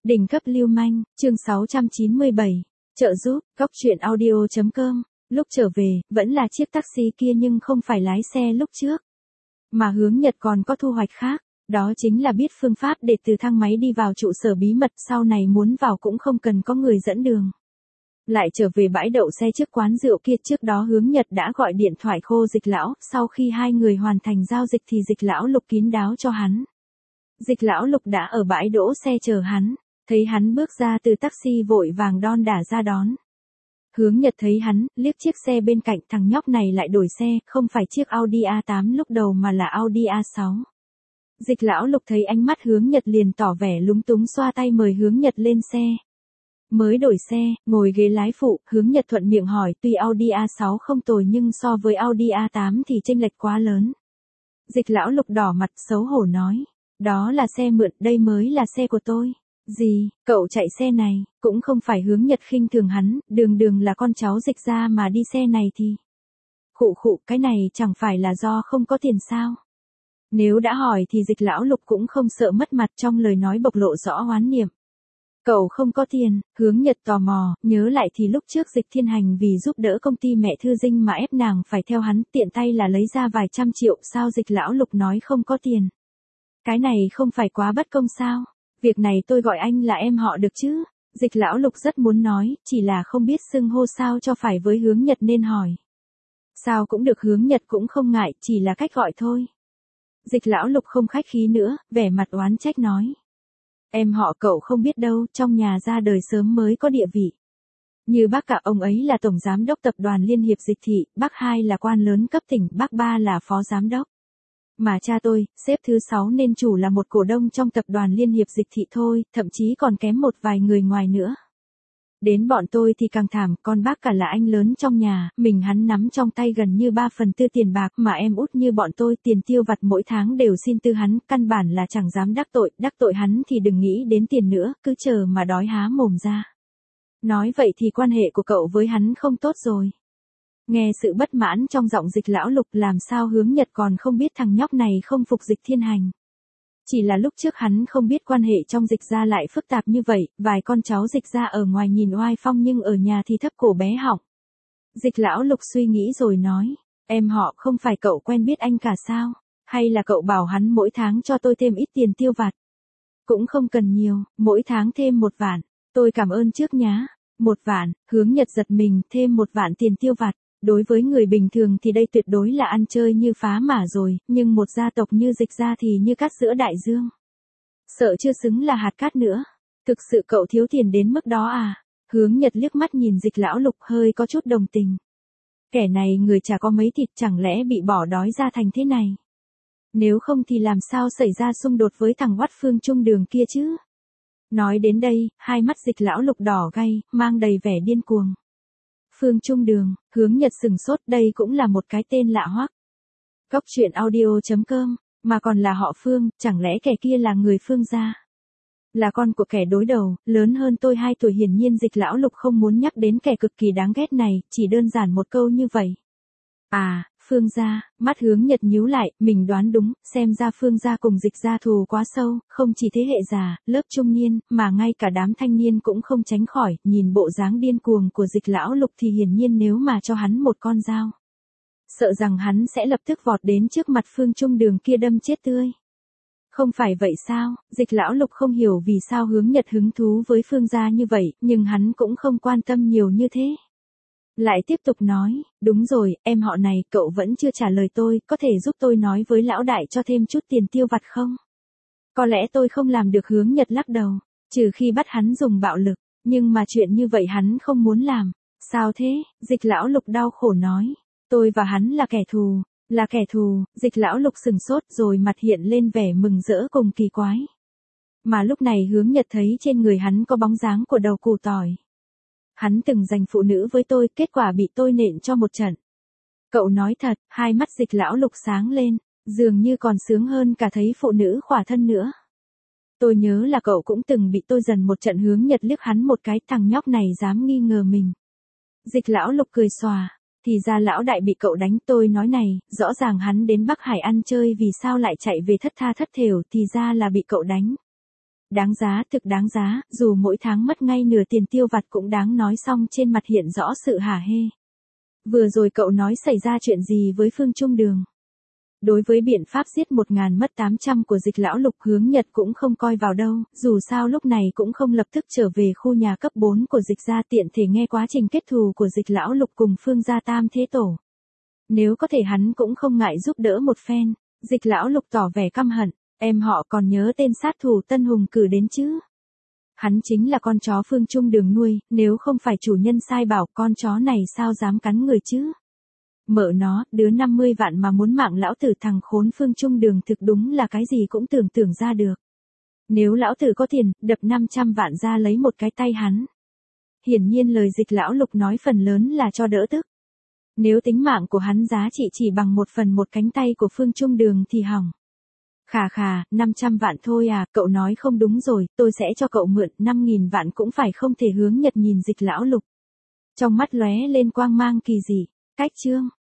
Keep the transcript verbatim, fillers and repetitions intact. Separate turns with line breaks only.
Đỉnh cấp lưu manh, chương sáu trăm chín mươi bảy, trợ giúp, góc truyện audio chấm com, lúc trở về, vẫn là chiếc taxi kia nhưng không phải lái xe lúc trước. Mà Hướng Nhật còn có thu hoạch khác, đó chính là biết phương pháp để từ thang máy đi vào trụ sở bí mật, sau này muốn vào cũng không cần có người dẫn đường. Lại trở về bãi đậu xe trước quán rượu kia, trước đó Hướng Nhật đã gọi điện thoại khô Dịch lão, sau khi hai người hoàn thành giao dịch thì Dịch lão Lục kín đáo cho hắn. Dịch lão Lục đã ở bãi đỗ xe chờ hắn, thấy hắn bước ra từ taxi vội vàng đon đả ra đón. Hướng Nhật thấy hắn, liếc chiếc xe bên cạnh, thằng nhóc này lại đổi xe, không phải chiếc Audi a tám lúc đầu mà là Audi a sáu. Dịch lão Lục thấy ánh mắt Hướng Nhật liền tỏ vẻ lúng túng, xoa tay mời Hướng Nhật lên xe. Mới đổi xe, ngồi ghế lái phụ, Hướng Nhật thuận miệng hỏi, tuy Audi a sáu không tồi nhưng so với Audi a tám thì chênh lệch quá lớn. Dịch lão Lục đỏ mặt xấu hổ nói, đó là xe mượn, đây mới là xe của tôi. Gì, cậu chạy xe này, cũng không phải. Hướng Nhật khinh thường hắn, đường đường là con cháu Dịch ra mà đi xe này thì. Khụ khụ, cái này chẳng phải là do không có tiền sao? Nếu đã hỏi thì Dịch lão Lục cũng không sợ mất mặt, trong lời nói bộc lộ rõ oán niệm. Cậu không có tiền. Hướng Nhật tò mò, nhớ lại thì lúc trước Dịch Thiên Hành vì giúp đỡ công ty mẹ Thư Dinh mà ép nàng phải theo hắn, tiện tay là lấy ra vài trăm triệu, sao Dịch lão Lục nói không có tiền? Cái này không phải quá bất công sao? Việc này tôi gọi anh là em họ được chứ? Dịch lão Lục rất muốn nói, chỉ là không biết xưng hô sao cho phải với Hướng Nhật nên hỏi. Sao cũng được, Hướng Nhật cũng không ngại, chỉ là cách gọi thôi. Dịch lão Lục không khách khí nữa, vẻ mặt oán trách nói. Em họ cậu không biết đâu, trong nhà ra đời sớm mới có địa vị. Như bác cả, ông ấy là tổng giám đốc tập đoàn Liên hiệp Dịch thị, bác hai là quan lớn cấp tỉnh, bác ba là phó giám đốc. Mà cha tôi, xếp thứ sáu nên chủ là một cổ đông trong tập đoàn Liên hiệp Dịch thị thôi, thậm chí còn kém một vài người ngoài nữa. Đến bọn tôi thì càng thảm, con bác cả là anh lớn trong nhà, mình hắn nắm trong tay gần như ba phần tư tiền bạc, mà em út như bọn tôi tiền tiêu vặt mỗi tháng đều xin tư hắn, căn bản là chẳng dám đắc tội, đắc tội hắn thì đừng nghĩ đến tiền nữa, cứ chờ mà đói há mồm ra. Nói vậy thì quan hệ của cậu với hắn không tốt rồi. Nghe sự bất mãn trong giọng Dịch lão Lục, làm sao Hướng Nhật còn không biết thằng nhóc này không phục Dịch Thiên Hành. Chỉ là lúc trước hắn không biết quan hệ trong Dịch gia lại phức tạp như vậy, vài con cháu Dịch gia ở ngoài nhìn oai phong nhưng ở nhà thì thấp cổ bé họng. Dịch lão Lục suy nghĩ rồi nói, em họ không phải cậu quen biết anh cả sao? Hay là cậu bảo hắn mỗi tháng cho tôi thêm ít tiền tiêu vặt? Cũng không cần nhiều, mỗi tháng thêm một vạn, tôi cảm ơn trước nhá. Một vạn, Hướng Nhật giật mình, thêm một vạn tiền tiêu vặt. Đối với người bình thường thì đây tuyệt đối là ăn chơi như phá mả rồi, nhưng một gia tộc như Dịch gia thì như cát giữa đại dương. Sợ chưa xứng là hạt cát nữa. Thực sự cậu thiếu tiền đến mức đó à? Hướng Nhật liếc mắt nhìn Dịch lão Lục, hơi có chút đồng tình. Kẻ này người chả có mấy thịt, chẳng lẽ bị bỏ đói ra thành thế này? Nếu không thì làm sao xảy ra xung đột với thằng Hoắt Phương Trung Đường kia chứ? Nói đến đây, hai mắt Dịch lão Lục đỏ gay, mang đầy vẻ điên cuồng. Phương Trung Đường, Hướng Nhật sừng sốt, đây cũng là một cái tên lạ hoắc. Góc truyện audio chấm com, mà còn là họ Phương, chẳng lẽ kẻ kia là người Phương gia? Là con của kẻ đối đầu, lớn hơn tôi hai tuổi. Hiển nhiên Dịch lão Lục không muốn nhắc đến kẻ cực kỳ đáng ghét này, chỉ đơn giản một câu như vậy. À, Phương gia, mắt Hướng Nhật nhíu lại, mình đoán đúng, xem ra Phương gia cùng Dịch gia thù quá sâu, không chỉ thế hệ già, lớp trung niên, mà ngay cả đám thanh niên cũng không tránh khỏi. Nhìn bộ dáng điên cuồng của Dịch lão Lục thì hiển nhiên nếu mà cho hắn một con dao, sợ rằng hắn sẽ lập tức vọt đến trước mặt Phương Trung Đường kia đâm chết tươi. Không phải vậy sao? Dịch lão Lục không hiểu vì sao Hướng Nhật hứng thú với Phương gia như vậy, nhưng hắn cũng không quan tâm nhiều như thế. Lại tiếp tục nói, đúng rồi, em họ này, cậu vẫn chưa trả lời tôi, có thể giúp tôi nói với lão đại cho thêm chút tiền tiêu vặt không? Có lẽ tôi không làm được. Hướng Nhật lắc đầu, trừ khi bắt hắn dùng bạo lực, nhưng mà chuyện như vậy hắn không muốn làm. Sao thế? Dịch lão Lục đau khổ nói, tôi và hắn là kẻ thù, là kẻ thù. Dịch lão Lục sừng sốt rồi mặt hiện lên vẻ mừng rỡ cùng kỳ quái. Mà lúc này Hướng Nhật thấy trên người hắn có bóng dáng của đầu củ tỏi. Hắn từng giành phụ nữ với tôi, kết quả bị tôi nện cho một trận. Cậu nói thật? Hai mắt Dịch lão Lục sáng lên, dường như còn sướng hơn cả thấy phụ nữ khỏa thân nữa. Tôi nhớ là cậu cũng từng bị tôi dần một trận. Hướng Nhật liếc hắn một cái, thằng nhóc này dám nghi ngờ mình. Dịch lão Lục cười xòa, thì ra lão đại bị cậu đánh. Tôi nói này, rõ ràng hắn đến Bắc Hải ăn chơi vì sao lại chạy về thất tha thất thểu, thì ra là bị cậu đánh. Đáng giá, thực đáng giá, dù mỗi tháng mất ngay nửa tiền tiêu vặt cũng đáng nói. Xong trên mặt hiện rõ sự hả hê. Vừa rồi cậu nói xảy ra chuyện gì với Phương Trung Đường? Đối với biện pháp giết một ngàn mất tám trăm của Dịch lão Lục, Hướng Nhật cũng không coi vào đâu, dù sao lúc này cũng không lập tức trở về khu nhà cấp bốn của Dịch gia, tiện thể nghe quá trình kết thù của Dịch lão Lục cùng Phương gia tam thế tổ. Nếu có thể hắn cũng không ngại giúp đỡ một phen. Dịch lão Lục tỏ vẻ căm hận, em họ còn nhớ tên sát thủ Tân Hùng cử đến chứ? Hắn chính là con chó Phương Trung Đường nuôi, nếu không phải chủ nhân sai bảo, con chó này sao dám cắn người chứ? Mợ nó, đứa năm mươi vạn mà muốn mạng lão tử, thằng khốn Phương Trung Đường thực đúng là cái gì cũng tưởng tượng ra được. Nếu lão tử có tiền, đập năm trăm vạn ra lấy một cái tay hắn. Hiển nhiên lời Dịch lão Lục nói phần lớn là cho đỡ tức. Nếu tính mạng của hắn giá trị chỉ bằng một phần một cánh tay của Phương Trung Đường thì hỏng. Khà khà, năm trăm vạn thôi à, cậu nói không đúng rồi, tôi sẽ cho cậu mượn năm nghìn vạn cũng phải không thể. Hướng Nhật nhìn Dịch lão Lục. Trong mắt lóe lên quang mang kỳ dị. Cách chương